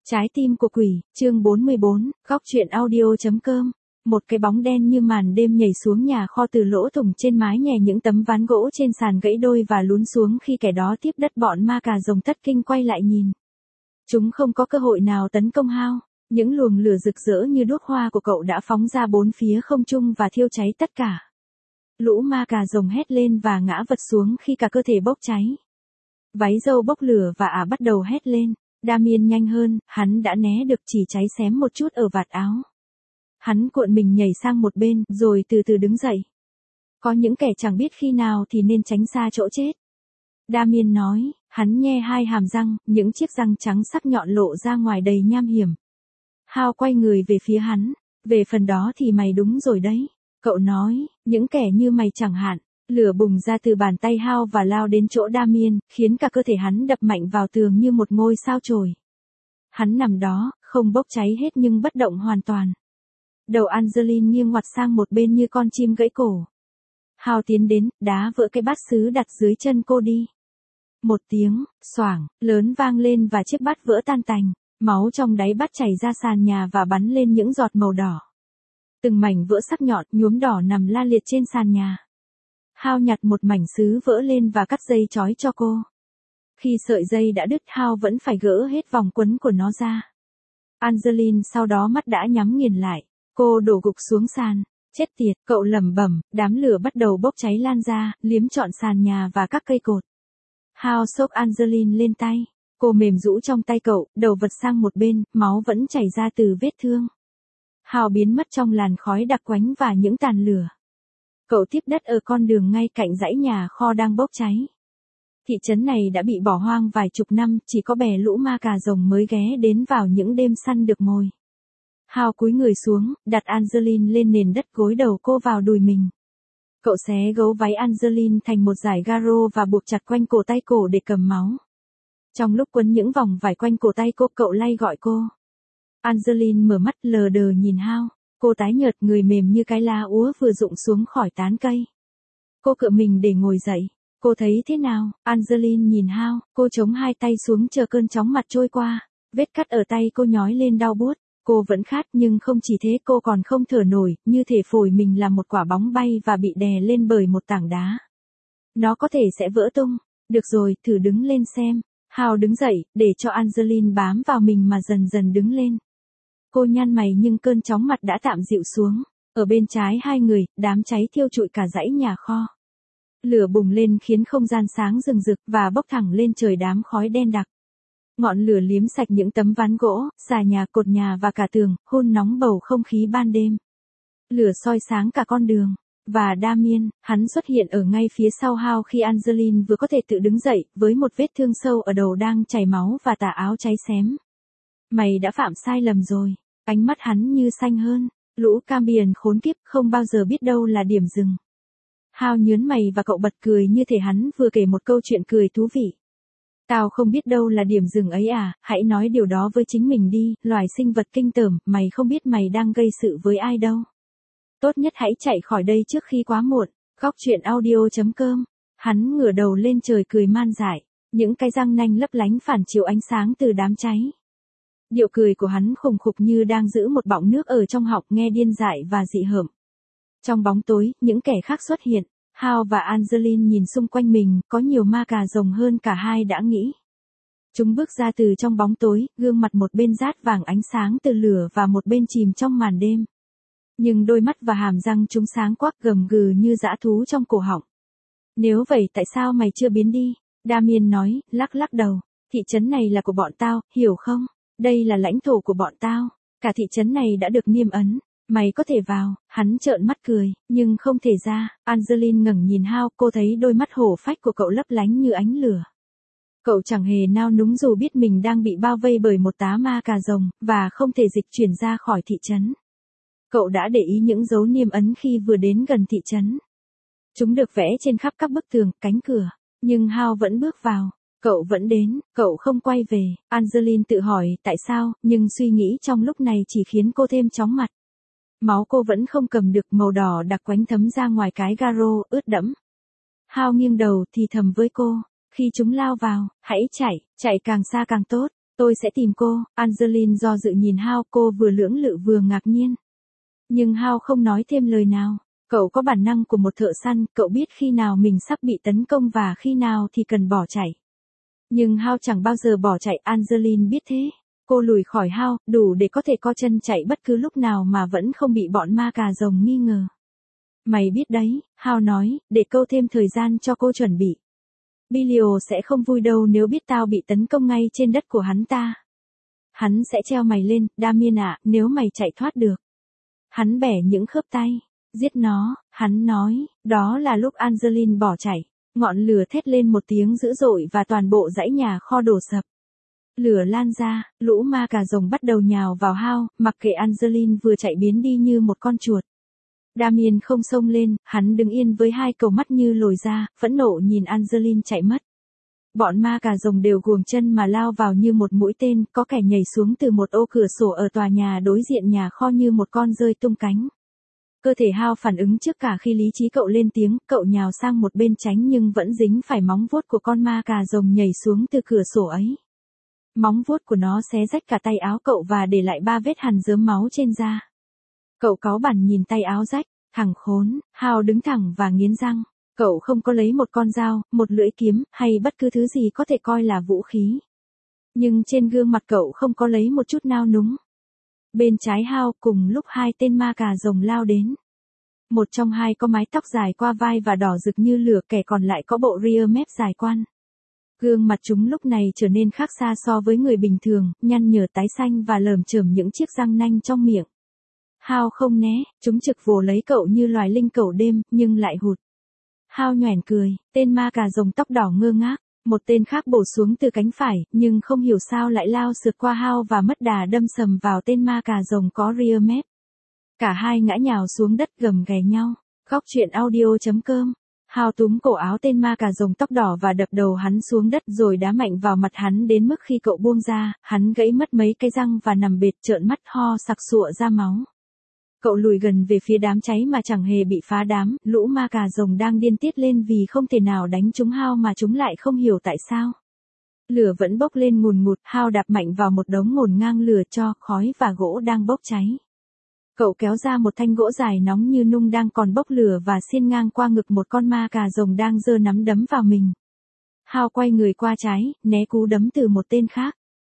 Trái tim của quỷ, chương 44, góc truyện audio.com. Một cái bóng đen như màn đêm nhảy xuống nhà kho từ lỗ thủng trên mái nhà, những tấm ván gỗ trên sàn gãy đôi và lún xuống khi kẻ đó tiếp đất. Bọn ma cà rồng thất kinh quay lại nhìn. Chúng không có cơ hội nào tấn công Hao. Những luồng lửa rực rỡ như đuốc hoa của cậu đã phóng ra bốn phía không trung và thiêu cháy tất cả. Lũ ma cà rồng hét lên và ngã vật xuống khi cả cơ thể bốc cháy. Váy râu bốc lửa và ả bắt đầu hét lên. Damien nhanh hơn, hắn đã né được, chỉ cháy xém một chút ở vạt áo. Hắn cuộn mình nhảy sang một bên, rồi từ từ đứng dậy. Có những kẻ chẳng biết khi nào thì nên tránh xa chỗ chết. Damien nói, hắn nhe hai hàm răng, những chiếc răng trắng sắc nhọn lộ ra ngoài đầy nham hiểm. Hao quay người về phía hắn, về phần đó thì mày đúng rồi đấy. Cậu nói, những kẻ như mày chẳng hạn. Lửa bùng ra từ bàn tay Hao và lao đến chỗ Damien, khiến cả cơ thể hắn đập mạnh vào tường như một ngôi sao chổi. Hắn nằm đó, không bốc cháy hết nhưng bất động hoàn toàn. Đầu Angeline nghiêng ngoặt sang một bên như con chim gãy cổ. Hao tiến đến, đá vỡ cái bát sứ đặt dưới chân cô đi. Một tiếng, xoảng, lớn vang lên và chiếc bát vỡ tan tành. Máu trong đáy bát chảy ra sàn nhà và bắn lên những giọt màu đỏ. Từng mảnh vỡ sắc nhọn, nhuốm đỏ nằm la liệt trên sàn nhà. Hao nhặt một mảnh sứ vỡ lên và cắt dây trói cho cô. Khi sợi dây đã đứt, Hao vẫn phải gỡ hết vòng quấn của nó ra. Angeline sau đó mắt đã nhắm nghiền lại. Cô đổ gục xuống sàn. Chết tiệt, cậu lẩm bẩm. Đám lửa bắt đầu bốc cháy lan ra, liếm trọn sàn nhà và các cây cột. Hao xốc Angeline lên tay. Cô mềm rũ trong tay cậu, đầu vật sang một bên, máu vẫn chảy ra từ vết thương. Hao biến mất trong làn khói đặc quánh và những tàn lửa. Cậu tiếp đất ở con đường ngay cạnh dãy nhà kho đang bốc cháy. Thị trấn này đã bị bỏ hoang vài chục năm, chỉ có bè lũ ma cà rồng mới ghé đến vào những đêm săn được mồi. Hao cúi người xuống, đặt Angeline lên nền đất, gối đầu cô vào đùi mình. Cậu xé gấu váy Angeline thành một dải garo và buộc chặt quanh cổ tay cổ để cầm máu. Trong lúc quấn những vòng vải quanh cổ tay cô, cậu lay gọi cô. Angeline mở mắt lờ đờ nhìn Hao. Cô tái nhợt, người mềm như cái lá úa vừa rụng xuống khỏi tán cây. Cô cựa mình để ngồi dậy. Cô thấy thế nào? Angeline nhìn Hao, cô chống hai tay xuống chờ cơn chóng mặt trôi qua. Vết cắt ở tay cô nhói lên đau buốt. Cô vẫn khát nhưng không chỉ thế, cô còn không thở nổi, như thể phổi mình là một quả bóng bay và bị đè lên bởi một tảng đá. Nó có thể sẽ vỡ tung. Được rồi, thử đứng lên xem. Hao đứng dậy, để cho Angeline bám vào mình mà dần dần đứng lên. Cô nhăn mày nhưng cơn chóng mặt đã tạm dịu xuống. Ở bên trái hai người, đám cháy thiêu trụi cả dãy nhà kho. Lửa bùng lên khiến không gian sáng rừng rực và bốc thẳng lên trời đám khói đen đặc. Ngọn lửa liếm sạch những tấm ván gỗ, xà nhà, cột nhà và cả tường, hun nóng bầu không khí ban đêm. Lửa soi sáng cả con đường. Và Damien, hắn xuất hiện ở ngay phía sau Hao khi Angeline vừa có thể tự đứng dậy, với một vết thương sâu ở đầu đang chảy máu và tà áo cháy xém. Mày đã phạm sai lầm rồi. Ánh mắt hắn như xanh hơn. Lũ Cambion khốn kiếp, không bao giờ biết đâu là điểm dừng. Hao nhớn mày và cậu bật cười như thể hắn vừa kể một câu chuyện cười thú vị. Tao không biết đâu là điểm dừng ấy à, hãy nói điều đó với chính mình đi, loài sinh vật kinh tởm, mày không biết mày đang gây sự với ai đâu. Tốt nhất hãy chạy khỏi đây trước khi quá muộn. Góc truyện audio.com. Hắn ngửa đầu lên trời cười man dại. Những cái răng nanh lấp lánh phản chiếu ánh sáng từ đám cháy. Điệu cười của hắn khủng khục như đang giữ một bọng nước ở trong họng, nghe điên dại và dị hợm. Trong bóng tối, những kẻ khác xuất hiện. Hao và Angeline nhìn xung quanh mình, có nhiều ma cà rồng hơn cả hai đã nghĩ. Chúng bước ra từ trong bóng tối, gương mặt một bên rát vàng ánh sáng từ lửa và một bên chìm trong màn đêm. Nhưng đôi mắt và hàm răng chúng sáng quắc, gầm gừ như dã thú trong cổ họng. Nếu vậy tại sao mày chưa biến đi? Damien nói, lắc lắc đầu. Thị trấn này là của bọn tao, hiểu không? Đây là lãnh thổ của bọn tao. Cả thị trấn này đã được niêm ấn. Mày có thể vào. Hắn trợn mắt cười, nhưng không thể ra. Angeline ngẩng nhìn Hao, cô thấy đôi mắt hổ phách của cậu lấp lánh như ánh lửa. Cậu chẳng hề nao núng dù biết mình đang bị bao vây bởi một tá ma cà rồng, và không thể dịch chuyển ra khỏi thị trấn. Cậu đã để ý những dấu niêm ấn khi vừa đến gần thị trấn. Chúng được vẽ trên khắp các bức tường, cánh cửa. Nhưng Hao vẫn bước vào. Cậu vẫn đến, cậu không quay về. Angeline tự hỏi tại sao, nhưng suy nghĩ trong lúc này chỉ khiến cô thêm chóng mặt. Máu cô vẫn không cầm được, màu đỏ đặc quánh thấm ra ngoài cái garo, ướt đẫm. Hao nghiêng đầu thì thầm với cô. Khi chúng lao vào, hãy chạy càng xa càng tốt. Tôi sẽ tìm cô, Angeline do dự nhìn Hao, cô vừa lưỡng lự vừa ngạc nhiên. Nhưng Hao không nói thêm lời nào. Cậu có bản năng của một thợ săn, cậu biết khi nào mình sắp bị tấn công và khi nào thì cần bỏ chạy. Nhưng Hao chẳng bao giờ bỏ chạy, Angeline biết thế. Cô lùi khỏi Hao, đủ để có thể co chân chạy bất cứ lúc nào mà vẫn không bị bọn ma cà rồng nghi ngờ. Mày biết đấy, Hao nói, để câu thêm thời gian cho cô chuẩn bị. Bilio sẽ không vui đâu nếu biết tao bị tấn công ngay trên đất của hắn ta. Hắn sẽ treo mày lên, Damien ạ, nếu mày chạy thoát được. Hắn bẻ những khớp tay. Giết nó, hắn nói, đó là lúc Angeline bỏ chạy. Ngọn lửa thét lên một tiếng dữ dội và toàn bộ dãy nhà kho đổ sập. Lửa lan ra, lũ ma cà rồng bắt đầu nhào vào Hao, mặc kệ Angeline vừa chạy biến đi như một con chuột. Damien không xông lên, hắn đứng yên với hai cầu mắt như lồi ra, phẫn nộ nhìn Angeline chạy mất. Bọn ma cà rồng đều guồng chân mà lao vào như một mũi tên, có kẻ nhảy xuống từ một ô cửa sổ ở tòa nhà đối diện nhà kho như một con rơi tung cánh. Cơ thể Hao phản ứng trước cả khi lý trí cậu lên tiếng, cậu nhào sang một bên tránh nhưng vẫn dính phải móng vuốt của con ma cà rồng nhảy xuống từ cửa sổ ấy. Móng vuốt của nó xé rách cả tay áo cậu và để lại 3 vết hằn rớm máu trên da. Cậu cáu bẳn nhìn tay áo rách, thằng khốn, Hao đứng thẳng và nghiến răng. Cậu không có lấy một con dao, một lưỡi kiếm, hay bất cứ thứ gì có thể coi là vũ khí. Nhưng trên gương mặt cậu không có lấy một chút nao núng. Bên trái Hao cùng lúc hai tên ma cà rồng lao đến. Một trong hai có mái tóc dài qua vai và đỏ rực như lửa, kẻ còn lại có bộ rear mép dài quan. Gương mặt chúng lúc này trở nên khác xa so với người bình thường, nhăn nhở tái xanh và lởm chởm những chiếc răng nanh trong miệng. Hao không né, chúng trực vồ lấy cậu như loài linh cẩu đêm, nhưng lại hụt. Hao nhoẻn cười, tên ma cà rồng tóc đỏ ngơ ngác, một tên khác bổ xuống từ cánh phải, nhưng không hiểu sao lại lao sượt qua Hao và mất đà đâm sầm vào tên ma cà rồng có rear mép. Cả hai ngã nhào xuống đất gầm ghè nhau. Góc truyện audio.com. Hao túm cổ áo tên ma cà rồng tóc đỏ và đập đầu hắn xuống đất rồi đá mạnh vào mặt hắn đến mức khi cậu buông ra, hắn gãy mất mấy cái răng và nằm bệt trợn mắt ho sặc sụa ra máu. Cậu lùi gần về phía đám cháy mà chẳng hề bị phá đám, lũ ma cà rồng đang điên tiết lên vì không thể nào đánh trúng Hao mà chúng lại không hiểu tại sao. Lửa vẫn bốc lên ngùn ngụt, Hao đạp mạnh vào một đống ngổn ngang lửa tro, khói và gỗ đang bốc cháy. Cậu kéo ra một thanh gỗ dài nóng như nung đang còn bốc lửa và xiên ngang qua ngực một con ma cà rồng đang giơ nắm đấm vào mình. Hao quay người qua trái, né cú đấm từ một tên khác.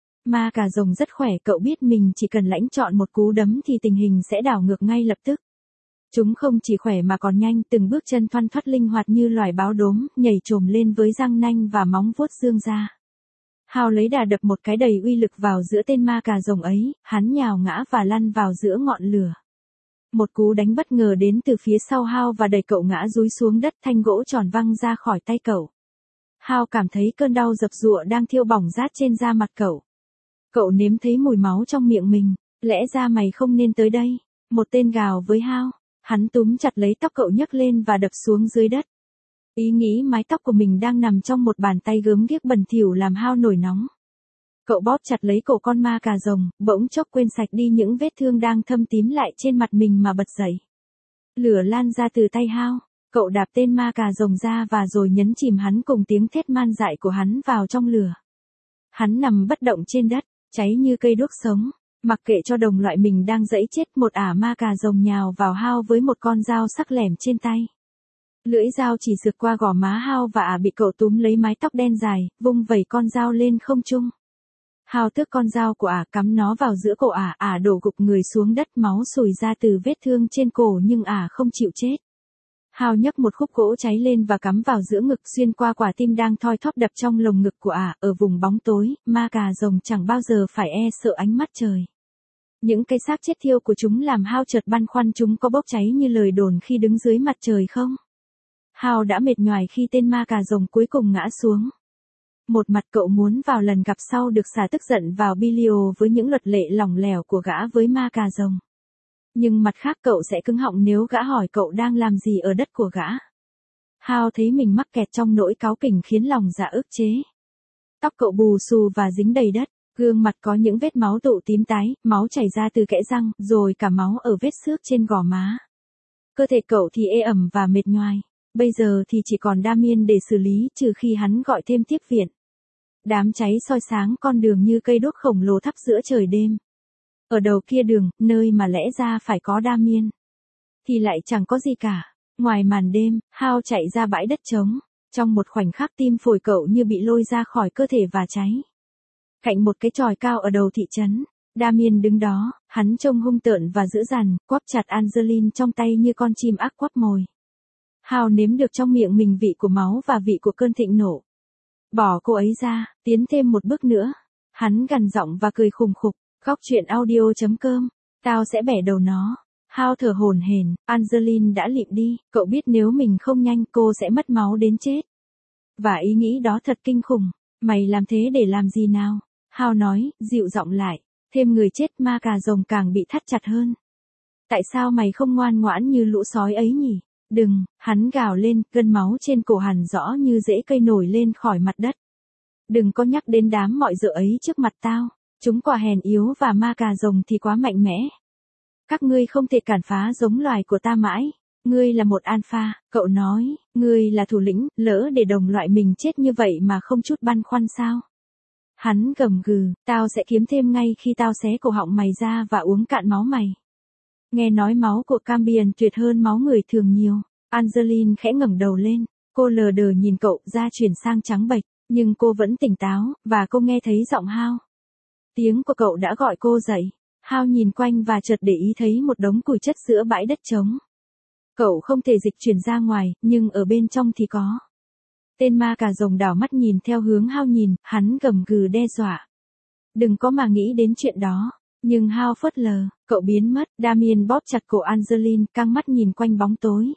Ma cà rồng rất khỏe, cậu biết mình chỉ cần lãnh chọn một cú đấm thì tình hình sẽ đảo ngược ngay lập tức. Chúng không chỉ khỏe mà còn nhanh, từng bước chân thoăn thoắt linh hoạt như loài báo đốm, nhảy chồm lên với răng nanh và móng vuốt dương ra. Hao lấy đà đập một cái đầy uy lực vào giữa tên ma cà rồng ấy, hắn nhào ngã và lăn vào giữa ngọn lửa. Một cú đánh bất ngờ đến từ phía sau Hao và đẩy cậu ngã dúi xuống đất, thanh gỗ tròn văng ra khỏi tay cậu. Hao cảm thấy cơn đau dập dụa đang thiêu bỏng rát trên da mặt cậu. Cậu nếm thấy mùi máu trong miệng mình, lẽ ra mày không nên tới đây. Một tên gào với Hao, hắn túm chặt lấy tóc cậu nhấc lên và đập xuống dưới đất. Ý nghĩ mái tóc của mình đang nằm trong một bàn tay gớm ghiếc bẩn thỉu làm Hao nổi nóng. Cậu bóp chặt lấy cổ con ma cà rồng, bỗng chốc quên sạch đi những vết thương đang thâm tím lại trên mặt mình mà bật dậy. Lửa lan ra từ tay Hao, cậu đạp tên ma cà rồng ra và rồi nhấn chìm hắn cùng tiếng thét man dại của hắn vào trong lửa. Hắn nằm bất động trên đất, cháy như cây đuốc sống, mặc kệ cho đồng loại mình đang dẫy chết. Một ả ma cà rồng nhào vào Hao với một con dao sắc lẻm trên tay. Lưỡi dao chỉ sượt qua gò má Hao và ả bị cậu túm lấy mái tóc đen dài, vung vẩy con dao lên không trung. Hao tước con dao của ả, cắm nó vào giữa cổ ả, ả đổ gục người xuống đất, máu sùi ra từ vết thương trên cổ nhưng ả không chịu chết. Hao nhấc một khúc gỗ cháy lên và cắm vào giữa ngực, xuyên qua quả tim đang thoi thóp đập trong lồng ngực của ả. Ở vùng bóng tối, ma cà rồng chẳng bao giờ phải e sợ ánh mắt trời. Những cây xác chết thiêu của chúng làm Hao chợt băn khoăn chúng có bốc cháy như lời đồn khi đứng dưới mặt trời không. Hao đã mệt nhoài khi tên ma cà rồng cuối cùng ngã xuống. Một mặt cậu muốn vào lần gặp sau được xả tức giận vào Bilio với những luật lệ lỏng lẻo của gã với ma cà rồng. Nhưng mặt khác cậu sẽ cứng họng nếu gã hỏi cậu đang làm gì ở đất của gã. Hao thấy mình mắc kẹt trong nỗi cáu kỉnh khiến lòng dạ ức chế. Tóc cậu bù xù và dính đầy đất, gương mặt có những vết máu tụ tím tái, máu chảy ra từ kẽ răng, rồi cả máu ở vết xước trên gò má. Cơ thể cậu thì ê ẩm và mệt nhoài. Bây giờ thì chỉ còn Damien để xử lý, trừ khi hắn gọi thêm tiếp viện. Đám cháy soi sáng con đường như cây đuốc khổng lồ thắp giữa trời đêm. Ở đầu kia đường, nơi mà lẽ ra phải có Damien, thì lại chẳng có gì cả. Ngoài màn đêm, Hao chạy ra bãi đất trống. Trong một khoảnh khắc tim phổi cậu như bị lôi ra khỏi cơ thể và cháy. Cạnh một cái chòi cao ở đầu thị trấn, Damien đứng đó, hắn trông hung tợn và dữ dằn, quắp chặt Angeline trong tay như con chim ác quắp mồi. Hao nếm được trong miệng mình vị của máu và vị của cơn thịnh nộ. Bỏ cô ấy ra, tiến thêm một bước nữa. Hắn gằn giọng và cười khùng khục. Góc truyện audio.com. Tao sẽ bẻ đầu nó. Hao thở hổn hển, Angeline đã lịm đi, cậu biết nếu mình không nhanh cô sẽ mất máu đến chết. Và ý nghĩ đó thật kinh khủng. Mày làm thế để làm gì nào? Hao nói, dịu giọng lại. Thêm người chết ma cà rồng càng bị thắt chặt hơn. Tại sao mày không ngoan ngoãn như lũ sói ấy nhỉ? Đừng, hắn gào lên, cơn máu trên cổ hằn rõ như rễ cây nổi lên khỏi mặt đất. Đừng có nhắc đến đám mọi dợ ấy trước mặt tao. Chúng quả hèn yếu và ma cà rồng thì quá mạnh mẽ. Các ngươi không thể cản phá giống loài của ta mãi. Ngươi là một alpha, cậu nói, ngươi là thủ lĩnh, lỡ để đồng loại mình chết như vậy mà không chút băn khoăn sao? Hắn gầm gừ, tao sẽ kiếm thêm ngay khi tao xé cổ họng mày ra và uống cạn máu mày. Nghe nói máu của Cambion tuyệt hơn máu người thường nhiều. Angeline khẽ ngẩng đầu lên, cô lờ đờ nhìn cậu, da chuyển sang trắng bệch, nhưng cô vẫn tỉnh táo, và cô nghe thấy giọng Hao. Tiếng của cậu đã gọi cô dậy. Hao nhìn quanh và chợt để ý thấy một đống củi chất giữa bãi đất trống. Cậu không thể dịch chuyển ra ngoài, nhưng ở bên trong thì có. Tên ma cà rồng đảo mắt nhìn theo hướng Hao nhìn, hắn gầm gừ đe dọa. Đừng có mà nghĩ đến chuyện đó. Nhưng Hao phớt lờ, cậu biến mất, Damien bóp chặt cổ Angeline, căng mắt nhìn quanh bóng tối.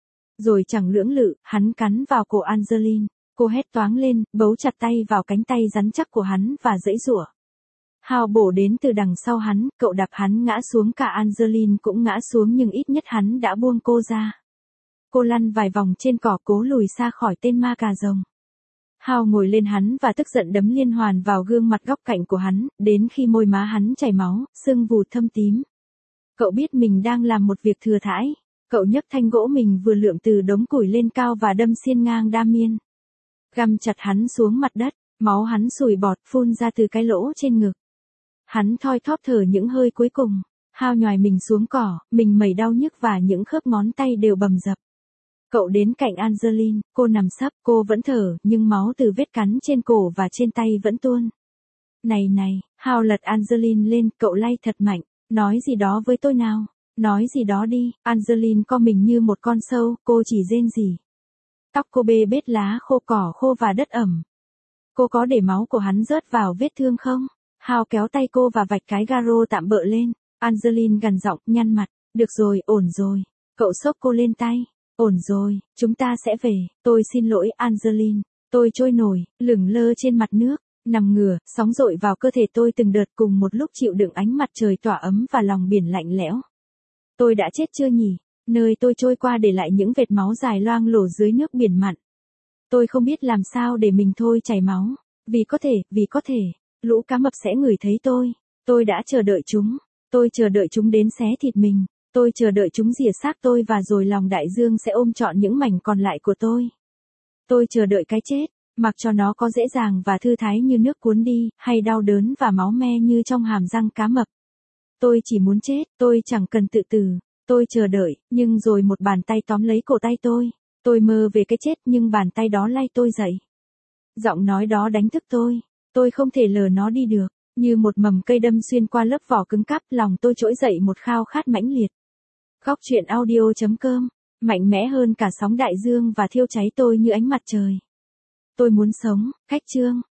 Rồi chẳng lưỡng lự, hắn cắn vào cổ Angeline. Cô hét toáng lên, bấu chặt tay vào cánh tay rắn chắc của hắn và giãy giụa. Hao bổ đến từ đằng sau hắn, cậu đạp hắn ngã xuống, cả Angeline cũng ngã xuống, nhưng ít nhất hắn đã buông cô ra. Cô lăn vài vòng trên cỏ cố lùi xa khỏi tên ma cà rồng. Hao ngồi lên hắn và tức giận đấm liên hoàn vào gương mặt góc cạnh của hắn, đến khi môi má hắn chảy máu, sưng vù thâm tím. Cậu biết mình đang làm một việc thừa thãi. Cậu nhấc thanh gỗ mình vừa lượm từ đống củi lên cao và đâm xiên ngang Damien. Găm chặt hắn xuống mặt đất, máu hắn sùi bọt phun ra từ cái lỗ trên ngực. Hắn thoi thóp thở những hơi cuối cùng. Hao nhoài mình xuống cỏ, mình mẩy đau nhức và những khớp ngón tay đều bầm dập. Cậu đến cạnh Angeline, cô nằm sấp, cô vẫn thở, nhưng máu từ vết cắn trên cổ và trên tay vẫn tuôn. Này này, Hao lật Angeline lên, cậu lay thật mạnh, nói gì đó với tôi nào, nói gì đó đi. Angeline co mình như một con sâu, cô chỉ rên rỉ. Tóc cô bê bết lá khô, cỏ khô và đất ẩm. Cô có để máu của hắn rớt vào vết thương không? Hao kéo tay cô và vạch cái garo tạm bợ lên. Angeline gằn giọng, nhăn mặt. Được rồi, ổn rồi. Cậu xốc cô lên tay. Ổn rồi, chúng ta sẽ về. Tôi xin lỗi Angeline. Tôi trôi nổi, lửng lơ trên mặt nước, nằm ngửa, sóng dội vào cơ thể tôi từng đợt, cùng một lúc chịu đựng ánh mặt trời tỏa ấm và lòng biển lạnh lẽo. Tôi đã chết chưa nhỉ? Nơi tôi trôi qua để lại những vệt máu dài loang lổ dưới nước biển mặn. Tôi không biết làm sao để mình thôi chảy máu. Vì có thể, lũ cá mập sẽ ngửi thấy tôi. Tôi đã chờ đợi chúng. Tôi chờ đợi chúng đến xé thịt mình. Tôi chờ đợi chúng rỉa xác tôi và rồi lòng đại dương sẽ ôm trọn những mảnh còn lại của tôi. Tôi chờ đợi cái chết, mặc cho nó có dễ dàng và thư thái như nước cuốn đi, hay đau đớn và máu me như trong hàm răng cá mập. Tôi chỉ muốn chết, tôi chẳng cần tự tử. Tôi chờ đợi, nhưng rồi một bàn tay tóm lấy cổ tay tôi. Tôi mơ về cái chết, nhưng bàn tay đó lay tôi dậy. Giọng nói đó đánh thức tôi. Tôi không thể lờ nó đi được. Như một mầm cây đâm xuyên qua lớp vỏ cứng cáp, lòng tôi trỗi dậy một khao khát mãnh liệt. Góc truyện audio.com, mạnh mẽ hơn cả sóng đại dương và thiêu cháy tôi như ánh mặt trời. Tôi muốn sống. Khách chương.